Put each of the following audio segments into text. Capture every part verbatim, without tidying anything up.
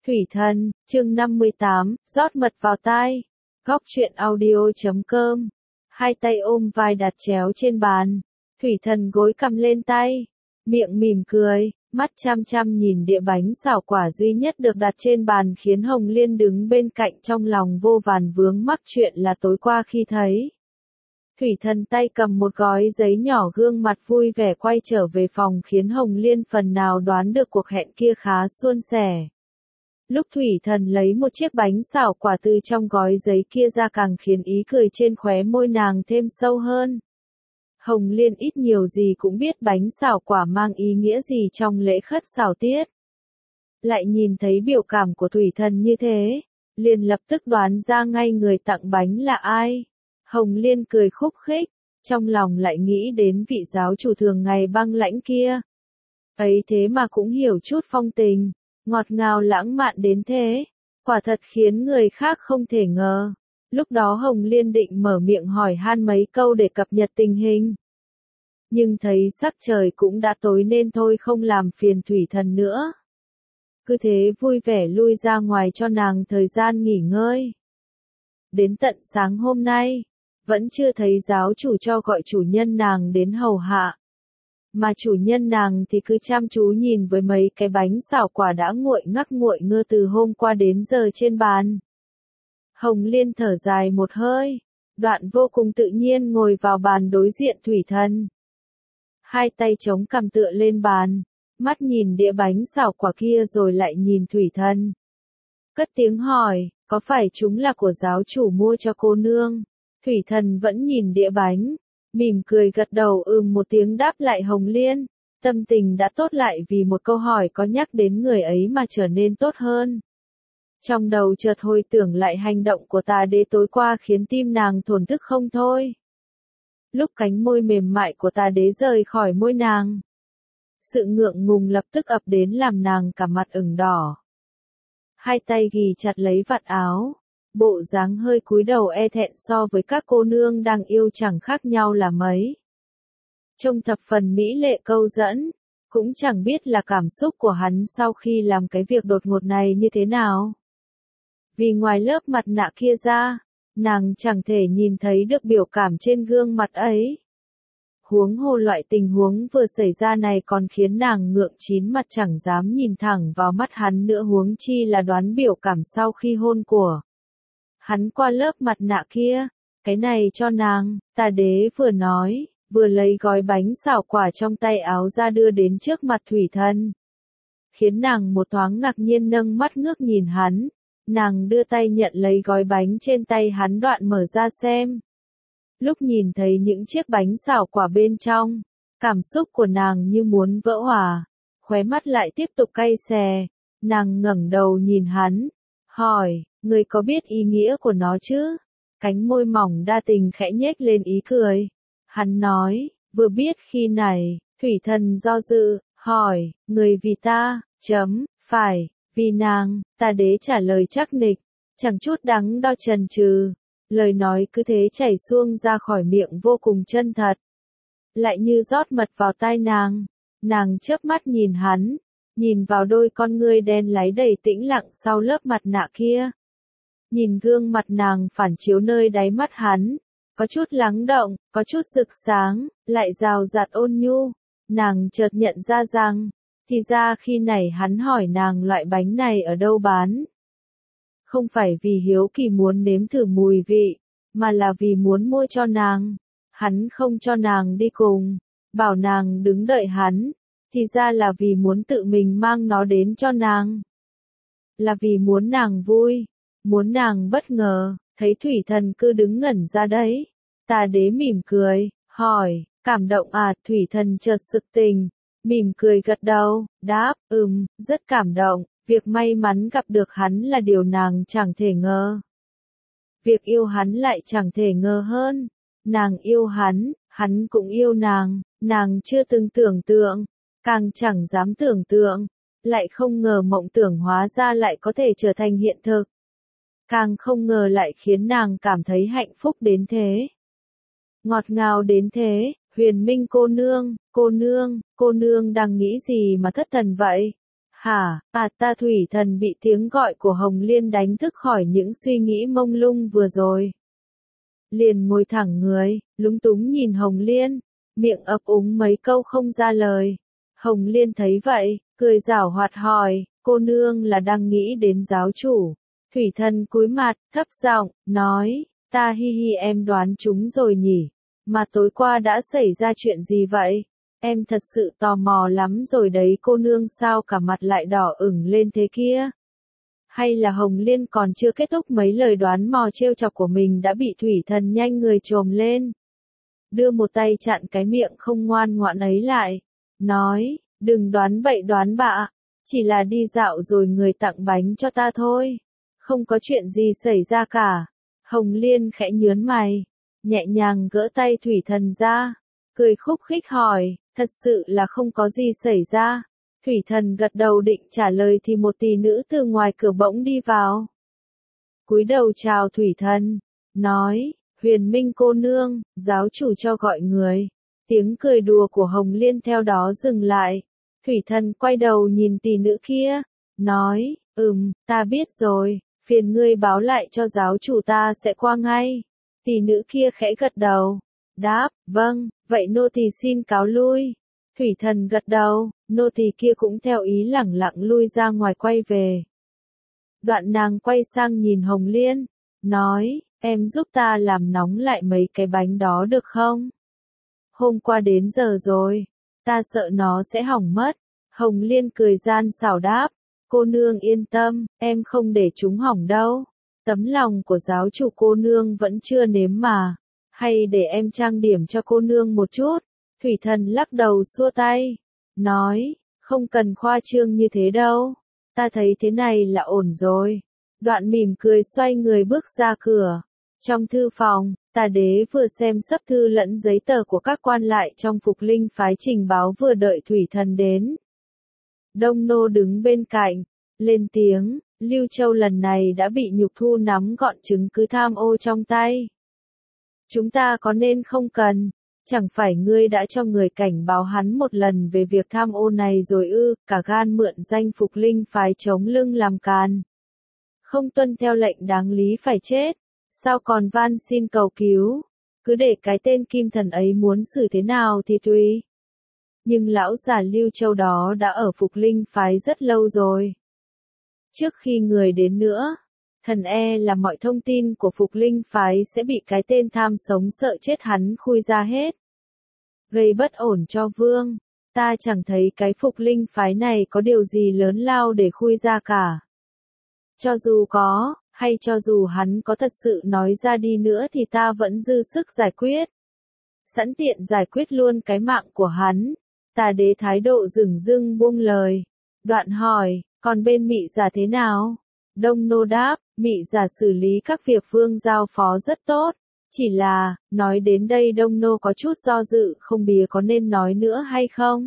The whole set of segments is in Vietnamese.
Thủy Thần, chương năm mươi tám, rót mật vào tai. Góc truyện audio chấm com. Hai tay ôm vai đặt chéo trên bàn. Thủy Thần gối cầm lên tay. Miệng mỉm cười, mắt chăm chăm nhìn đĩa bánh xào quả duy nhất được đặt trên bàn khiến Hồng Liên đứng bên cạnh trong lòng vô vàn vướng mắc chuyện là tối qua khi thấy. Thủy Thần tay cầm một gói giấy nhỏ gương mặt vui vẻ quay trở về phòng khiến Hồng Liên phần nào đoán được cuộc hẹn kia khá suôn sẻ. Lúc Thủy Thần lấy một chiếc bánh xào quả từ trong gói giấy kia ra càng khiến ý cười trên khóe môi nàng thêm sâu hơn. Hồng Liên ít nhiều gì cũng biết bánh xào quả mang ý nghĩa gì trong lễ khất xảo tiết. Lại nhìn thấy biểu cảm của Thủy Thần như thế, liền lập tức đoán ra ngay người tặng bánh là ai. Hồng Liên cười khúc khích, trong lòng lại nghĩ đến vị giáo chủ thường ngày băng lãnh kia. Ấy thế mà cũng hiểu chút phong tình, ngọt ngào lãng mạn đến thế, quả thật khiến người khác không thể ngờ. Lúc đó Hồng Liên định mở miệng hỏi han mấy câu để cập nhật tình hình. Nhưng thấy sắc trời cũng đã tối nên thôi không làm phiền Thủy Thần nữa. Cứ thế vui vẻ lui ra ngoài cho nàng thời gian nghỉ ngơi. Đến tận sáng hôm nay, vẫn chưa thấy giáo chủ cho gọi chủ nhân nàng đến hầu hạ. Mà chủ nhân nàng thì cứ chăm chú nhìn với mấy cái bánh xào quả đã nguội ngắc nguội ngơ từ hôm qua đến giờ trên bàn. Hồng Liên thở dài một hơi, đoạn vô cùng tự nhiên ngồi vào bàn đối diện Thủy Thần. Hai tay chống cằm tựa lên bàn, mắt nhìn đĩa bánh xào quả kia rồi lại nhìn Thủy Thần. Cất tiếng hỏi, có phải chúng là của giáo chủ mua cho cô nương? Thủy Thần vẫn nhìn đĩa bánh, mỉm cười gật đầu ừm một tiếng đáp lại Hồng Liên. Tâm tình đã tốt lại vì một câu hỏi có nhắc đến người ấy mà trở nên tốt hơn. Trong đầu chợt hồi tưởng lại hành động của Tà Đế tối qua khiến tim nàng thổn thức không thôi. Lúc cánh môi mềm mại của Tà Đế rời khỏi môi nàng, sự ngượng ngùng lập tức ập đến làm nàng cả mặt ửng đỏ. Hai tay ghì chặt lấy vạt áo, bộ dáng hơi cúi đầu e thẹn so với các cô nương đang yêu chẳng khác nhau là mấy. Trông thập phần mỹ lệ câu dẫn, cũng chẳng biết là cảm xúc của hắn sau khi làm cái việc đột ngột này như thế nào. Vì ngoài lớp mặt nạ kia ra, nàng chẳng thể nhìn thấy được biểu cảm trên gương mặt ấy. Huống hồ loại tình huống vừa xảy ra này còn khiến nàng ngượng chín mặt chẳng dám nhìn thẳng vào mắt hắn nữa, huống chi là đoán biểu cảm sau khi hôn của hắn qua lớp mặt nạ kia. Cái này cho nàng, Tà Đế vừa nói, vừa lấy gói bánh xào quả trong tay áo ra đưa đến trước mặt Thủy Thần. Khiến nàng một thoáng ngạc nhiên nâng mắt ngước nhìn hắn, nàng đưa tay nhận lấy gói bánh trên tay hắn đoạn mở ra xem. Lúc nhìn thấy những chiếc bánh xào quả bên trong, cảm xúc của nàng như muốn vỡ hòa, khóe mắt lại tiếp tục cay xè, nàng ngẩng đầu nhìn hắn, hỏi, người có biết ý nghĩa của nó chứ? Cánh môi mỏng đa tình khẽ nhếch lên ý cười. Hắn nói, vừa biết khi này. Thủy Thần do dự, hỏi, người vì ta, chấm, phải, vì nàng. Tà Đế trả lời chắc nịch, chẳng chút đắn đo chần chừ. Lời nói cứ thế chảy xuông ra khỏi miệng vô cùng chân thật. Lại như rót mật vào tai nàng. Nàng chớp mắt nhìn hắn, nhìn vào đôi con ngươi đen láy đầy tĩnh lặng sau lớp mặt nạ kia. Nhìn gương mặt nàng phản chiếu nơi đáy mắt hắn, có chút lắng động, có chút rực sáng, lại rào rạt ôn nhu. Nàng chợt nhận ra rằng, thì ra khi này hắn hỏi nàng loại bánh này ở đâu bán. Không phải vì hiếu kỳ muốn nếm thử mùi vị, mà là vì muốn mua cho nàng. Hắn không cho nàng đi cùng, bảo nàng đứng đợi hắn, thì ra là vì muốn tự mình mang nó đến cho nàng. Là vì muốn nàng vui, muốn nàng bất ngờ. Thấy Thủy Thần cứ đứng ngẩn ra đấy, Tà Đế mỉm cười, hỏi, cảm động à? Thủy Thần chợt sực tình, mỉm cười gật đầu, đáp, ừm, rất cảm động. Việc may mắn gặp được hắn là điều nàng chẳng thể ngờ. Việc yêu hắn lại chẳng thể ngờ hơn. Nàng yêu hắn, hắn cũng yêu nàng, nàng chưa từng tưởng tượng, càng chẳng dám tưởng tượng, lại không ngờ mộng tưởng hóa ra lại có thể trở thành hiện thực. Càng không ngờ lại khiến nàng cảm thấy hạnh phúc đến thế. Ngọt ngào đến thế. Huyền Minh cô nương, cô nương, cô nương đang nghĩ gì mà thất thần vậy? Hả, à ta Thủy Thần bị tiếng gọi của Hồng Liên đánh thức khỏi những suy nghĩ mông lung vừa rồi. Liền ngồi thẳng người, lúng túng nhìn Hồng Liên, miệng ấp úng mấy câu không ra lời. Hồng Liên thấy vậy, cười giảo hoạt hỏi, cô nương là đang nghĩ đến giáo chủ. Thủy Thần cúi mặt, thấp giọng, nói, ta hi hi em đoán chúng rồi nhỉ, mà tối qua đã xảy ra chuyện gì vậy? Em thật sự tò mò lắm rồi đấy cô nương, sao cả mặt lại đỏ ửng lên thế kia? Hay là Hồng Liên còn chưa kết thúc mấy lời đoán mò trêu chọc của mình đã bị Thủy Thần nhanh người chồm lên. Đưa một tay chặn cái miệng không ngoan ngoãn ấy lại. Nói, đừng đoán bậy đoán bạ. Chỉ là đi dạo rồi người tặng bánh cho ta thôi. Không có chuyện gì xảy ra cả. Hồng Liên khẽ nhớn mày. Nhẹ nhàng gỡ tay Thủy Thần ra. Cười khúc khích hỏi, thật sự là không có gì xảy ra. Thủy Thần gật đầu định trả lời thì một tỷ nữ từ ngoài cửa bỗng đi vào. Cúi đầu chào Thủy Thần, nói, Huyền Minh cô nương, giáo chủ cho gọi người. Tiếng cười đùa của Hồng Liên theo đó dừng lại. Thủy Thần quay đầu nhìn tỷ nữ kia, nói, ừm, ta biết rồi, phiền ngươi báo lại cho giáo chủ ta sẽ qua ngay. Tỷ nữ kia khẽ gật đầu, đáp, vâng, vậy nô tỳ xin cáo lui. Thủy Thần gật đầu, nô tỳ kia cũng theo ý lẳng lặng lui ra ngoài quay về. Đoạn nàng quay sang nhìn Hồng Liên, nói, em giúp ta làm nóng lại mấy cái bánh đó được không? Hôm qua đến giờ rồi, ta sợ nó sẽ hỏng mất. Hồng Liên cười gian xảo đáp, cô nương yên tâm, em không để chúng hỏng đâu. Tấm lòng của giáo chủ cô nương vẫn chưa nếm mà. Hay để em trang điểm cho cô nương một chút. Thủy Thần lắc đầu xua tay, nói, không cần khoa trương như thế đâu, ta thấy thế này là ổn rồi. Đoạn mỉm cười xoay người bước ra cửa. Trong thư phòng, Tà Đế vừa xem sấp thư lẫn giấy tờ của các quan lại trong Phục Linh phái trình báo vừa đợi Thủy Thần đến. Đông Nô đứng bên cạnh, lên tiếng, Lưu Châu lần này đã bị Nhục Thu nắm gọn chứng cứ tham ô trong tay. Chúng ta có nên không cần? Chẳng phải ngươi đã cho người cảnh báo hắn một lần về việc tham ô này rồi ư, cả gan mượn danh Phục Linh phái chống lưng làm càn. Không tuân theo lệnh đáng lý phải chết, sao còn van xin cầu cứu, cứ để cái tên Kim Thần ấy muốn xử thế nào thì tùy. Nhưng lão già Lưu Châu đó đã ở Phục Linh phái rất lâu rồi. Trước khi người đến nữa, thần e là mọi thông tin của Phục Linh phái sẽ bị cái tên tham sống sợ chết hắn khui ra hết. Gây bất ổn cho vương, ta chẳng thấy cái Phục Linh phái này có điều gì lớn lao để khui ra cả. Cho dù có, hay cho dù hắn có thật sự nói ra đi nữa thì ta vẫn dư sức giải quyết. Sẵn tiện giải quyết luôn cái mạng của hắn. Tà Đế thái độ dửng dưng buông lời. Đoạn hỏi, còn bên Mị Giả thế nào? Đông Nô đáp, Mị Giả xử lý các việc vương giao phó rất tốt. Chỉ là, nói đến đây Đông Nô có chút do dự không biết có nên nói nữa hay không?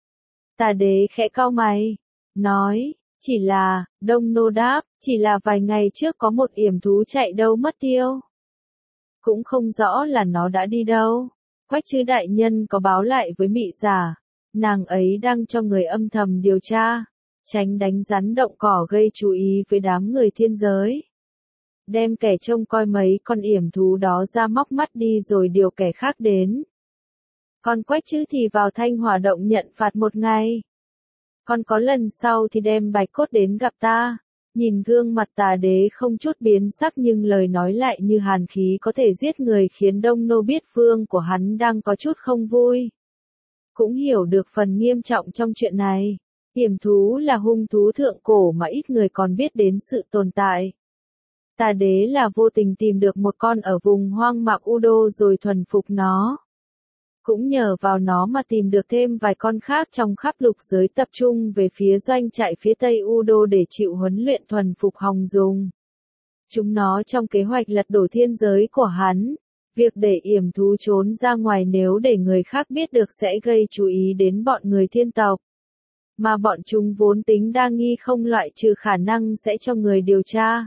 Tà Đế khẽ cau mày, nói, chỉ là, Đông Nô đáp, chỉ là vài ngày trước có một yểm thú chạy đâu mất tiêu. Cũng không rõ là nó đã đi đâu. Quách Trư đại nhân có báo lại với Mị Giả, nàng ấy đang cho người âm thầm điều tra, tránh đánh rắn động cỏ gây chú ý với đám người thiên giới. Đem kẻ trông coi mấy con yểm thú đó ra móc mắt đi rồi điều kẻ khác đến. Còn Quách Trư thì vào Thanh Hỏa động nhận phạt một ngày. Còn có lần sau thì đem Bạch Cốt đến gặp ta. Nhìn gương mặt Tà Đế không chút biến sắc nhưng lời nói lại như hàn khí có thể giết người, khiến Đông Nô biết vương của hắn đang có chút không vui. Cũng hiểu được phần nghiêm trọng trong chuyện này. Yểm thú là hung thú thượng cổ mà ít người còn biết đến sự tồn tại. Tà Đế là vô tình tìm được một con ở vùng hoang mạc Udo rồi thuần phục nó. Cũng nhờ vào nó mà tìm được thêm vài con khác trong khắp lục giới tập trung về phía doanh trại phía tây Udo để chịu huấn luyện thuần phục hòng dùng. Chúng nó trong kế hoạch lật đổ thiên giới của hắn. Việc để yểm thú trốn ra ngoài nếu để người khác biết được sẽ gây chú ý đến bọn người thiên tộc. Mà bọn chúng vốn tính đa nghi không loại trừ khả năng sẽ cho người điều tra.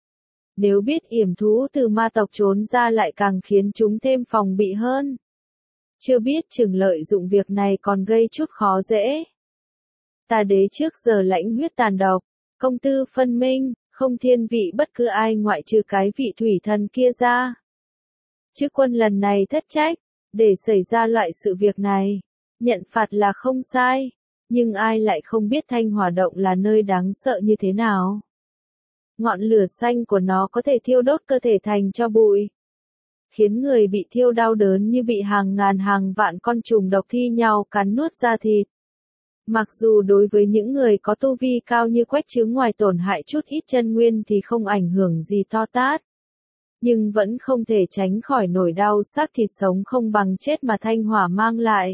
Nếu biết yểm thú từ ma tộc trốn ra lại càng khiến chúng thêm phòng bị hơn. Chưa biết chừng lợi dụng việc này còn gây chút khó dễ. Ta đế trước giờ lãnh huyết tàn độc, công tư phân minh, không thiên vị bất cứ ai ngoại trừ cái vị thủy thần kia ra. Chư quân lần này thất trách, để xảy ra loại sự việc này, nhận phạt là không sai, nhưng ai lại không biết Thanh Hỏa Động là nơi đáng sợ như thế nào. Ngọn lửa xanh của nó có thể thiêu đốt cơ thể thành tro bụi, khiến người bị thiêu đau đớn như bị hàng ngàn hàng vạn con trùng độc thi nhau cắn nuốt da thịt. Mặc dù đối với những người có tu vi cao như Quách Chướng ngoài tổn hại chút ít chân nguyên thì không ảnh hưởng gì to tát, nhưng vẫn không thể tránh khỏi nỗi đau xác thịt sống không bằng chết mà thanh hỏa mang lại.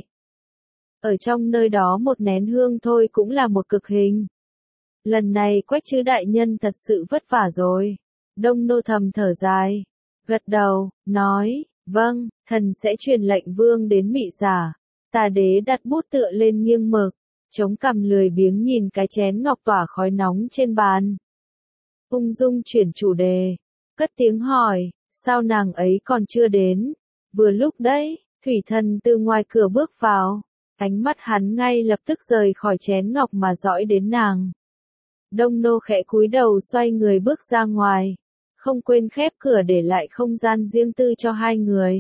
Ở trong nơi đó một nén hương thôi cũng là một cực hình. Lần này Quách Chư đại nhân thật sự vất vả rồi. Đông Nô thầm thở dài, gật đầu, nói, vâng, thần sẽ truyền lệnh vương đến Mị Giả. Tà đế đặt bút tựa lên nghiêng mực, chống cằm lười biếng nhìn cái chén ngọc tỏa khói nóng trên bàn. Ung dung chuyển chủ đề, cất tiếng hỏi, sao nàng ấy còn chưa đến? Vừa lúc đấy, thủy thần từ ngoài cửa bước vào, ánh mắt hắn ngay lập tức rời khỏi chén ngọc mà dõi đến nàng. Đông Nô khẽ cúi đầu xoay người bước ra ngoài, không quên khép cửa để lại không gian riêng tư cho hai người.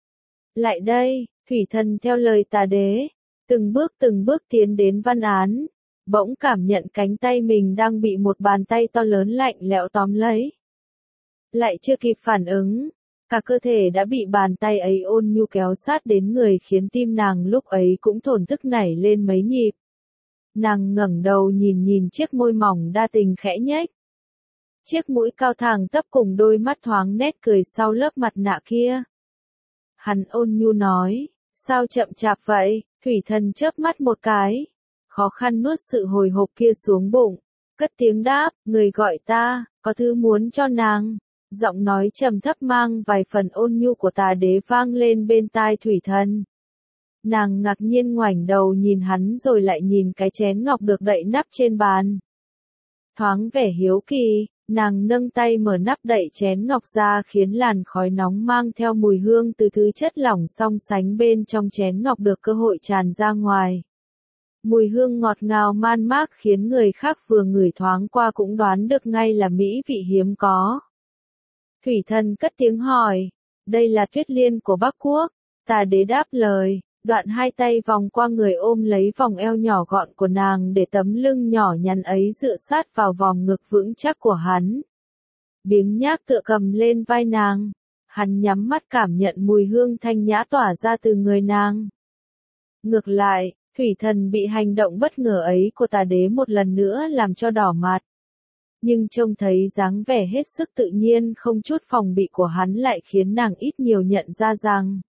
Lại đây, thủy thần theo lời tà đế, từng bước từng bước tiến đến văn án, bỗng cảm nhận cánh tay mình đang bị một bàn tay to lớn lạnh lẽo tóm lấy. Lại chưa kịp phản ứng, cả cơ thể đã bị bàn tay ấy ôn nhu kéo sát đến người khiến tim nàng lúc ấy cũng thổn thức nảy lên mấy nhịp. Nàng ngẩng đầu nhìn nhìn chiếc môi mỏng đa tình khẽ nhếch. Chiếc mũi cao thẳng tắp cùng đôi mắt thoáng nét cười sau lớp mặt nạ kia. Hắn ôn nhu nói, sao chậm chạp vậy? Thủy thần chớp mắt một cái, khó khăn nuốt sự hồi hộp kia xuống bụng, cất tiếng đáp, người gọi ta, có thứ muốn cho nàng. Giọng nói trầm thấp mang vài phần ôn nhu của tà đế vang lên bên tai thủy thần. Nàng ngạc nhiên ngoảnh đầu nhìn hắn rồi lại nhìn cái chén ngọc được đậy nắp trên bàn. Thoáng vẻ hiếu kỳ, nàng nâng tay mở nắp đậy chén ngọc ra khiến làn khói nóng mang theo mùi hương từ thứ chất lỏng song sánh bên trong chén ngọc được cơ hội tràn ra ngoài. Mùi hương ngọt ngào man mác khiến người khác vừa ngửi thoáng qua cũng đoán được ngay là mỹ vị hiếm có. Thủy thần cất tiếng hỏi, đây là tuyết liên của Bắc Quốc. Tà đế đáp lời, đoạn hai tay vòng qua người ôm lấy vòng eo nhỏ gọn của nàng để tấm lưng nhỏ nhắn ấy dựa sát vào vòng ngực vững chắc của hắn. Biếng nhác tựa cầm lên vai nàng, hắn nhắm mắt cảm nhận mùi hương thanh nhã tỏa ra từ người nàng. Ngược lại, thủy thần bị hành động bất ngờ ấy của tà đế một lần nữa làm cho đỏ mặt. Nhưng trông thấy dáng vẻ hết sức tự nhiên không chút phòng bị của hắn lại khiến nàng ít nhiều nhận ra rằng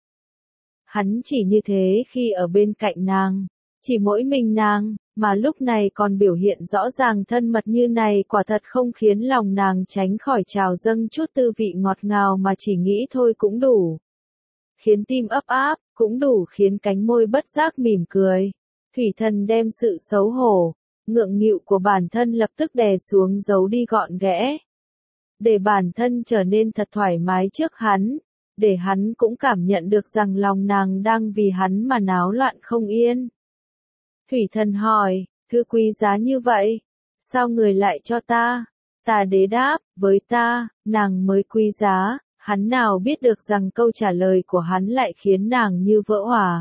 hắn chỉ như thế khi ở bên cạnh nàng, chỉ mỗi mình nàng, mà lúc này còn biểu hiện rõ ràng thân mật như này quả thật không khiến lòng nàng tránh khỏi trào dâng chút tư vị ngọt ngào mà chỉ nghĩ thôi cũng đủ. Khiến tim ấp áp, cũng đủ khiến cánh môi bất giác mỉm cười. Thủy thần đem sự xấu hổ, ngượng nghịu của bản thân lập tức đè xuống giấu đi gọn ghẽ. Để bản thân trở nên thật thoải mái trước hắn, để hắn cũng cảm nhận được rằng lòng nàng đang vì hắn mà náo loạn không yên. Thủy thần hỏi, thứ quý giá như vậy, sao người lại cho ta? Tà đế đáp, với ta, nàng mới quý giá, hắn nào biết được rằng câu trả lời của hắn lại khiến nàng như vỡ hòa.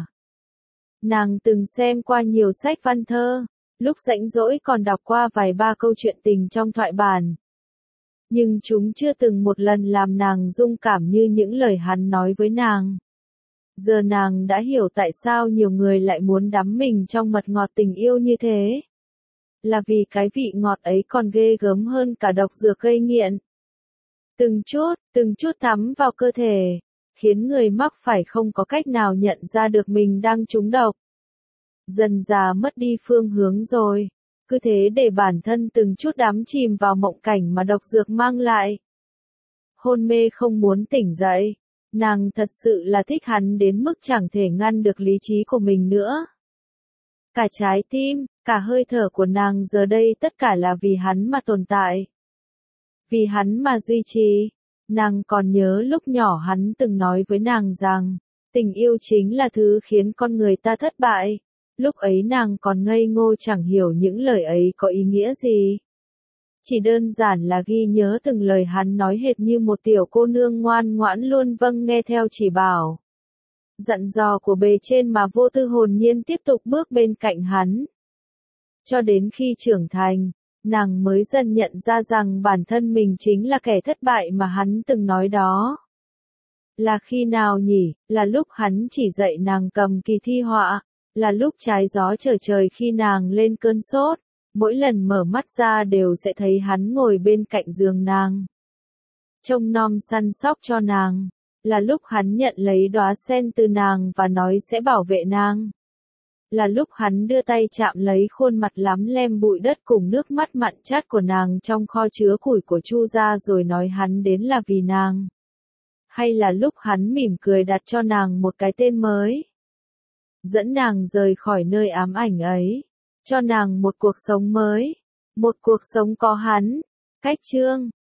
Nàng từng xem qua nhiều sách văn thơ, lúc rảnh rỗi còn đọc qua vài ba câu chuyện tình trong thoại bản. Nhưng chúng chưa từng một lần làm nàng rung cảm như những lời hắn nói với nàng. Giờ nàng đã hiểu tại sao nhiều người lại muốn đắm mình trong mật ngọt tình yêu như thế. Là vì cái vị ngọt ấy còn ghê gớm hơn cả độc dược gây nghiện. Từng chút, từng chút thấm vào cơ thể, khiến người mắc phải không có cách nào nhận ra được mình đang trúng độc. Dần dà mất đi phương hướng rồi, cứ thế để bản thân từng chút đắm chìm vào mộng cảnh mà độc dược mang lại. Hôn mê không muốn tỉnh dậy, nàng thật sự là thích hắn đến mức chẳng thể ngăn được lý trí của mình nữa. Cả trái tim, cả hơi thở của nàng giờ đây tất cả là vì hắn mà tồn tại. Vì hắn mà duy trì. Nàng còn nhớ lúc nhỏ hắn từng nói với nàng rằng, tình yêu chính là thứ khiến con người ta thất bại. Lúc ấy nàng còn ngây ngô chẳng hiểu những lời ấy có ý nghĩa gì. Chỉ đơn giản là ghi nhớ từng lời hắn nói hệt như một tiểu cô nương ngoan ngoãn luôn vâng nghe theo chỉ bảo. Dặn dò của bề trên mà vô tư hồn nhiên tiếp tục bước bên cạnh hắn. Cho đến khi trưởng thành, nàng mới dần nhận ra rằng bản thân mình chính là kẻ thất bại mà hắn từng nói đó. Là khi nào nhỉ? Là lúc hắn chỉ dạy nàng cầm kỳ thi họa, là lúc trái gió trở trời khi nàng lên cơn sốt, mỗi lần mở mắt ra đều sẽ thấy hắn ngồi bên cạnh giường nàng. Trông nom săn sóc cho nàng, là lúc hắn nhận lấy đóa sen từ nàng và nói sẽ bảo vệ nàng. Là lúc hắn đưa tay chạm lấy khuôn mặt lắm lem bụi đất cùng nước mắt mặn chát của nàng trong kho chứa củi của Chu gia rồi nói hắn đến là vì nàng. Hay là lúc hắn mỉm cười đặt cho nàng một cái tên mới. Dẫn nàng rời khỏi nơi ám ảnh ấy. Cho nàng một cuộc sống mới. Một cuộc sống có hắn. Cách chương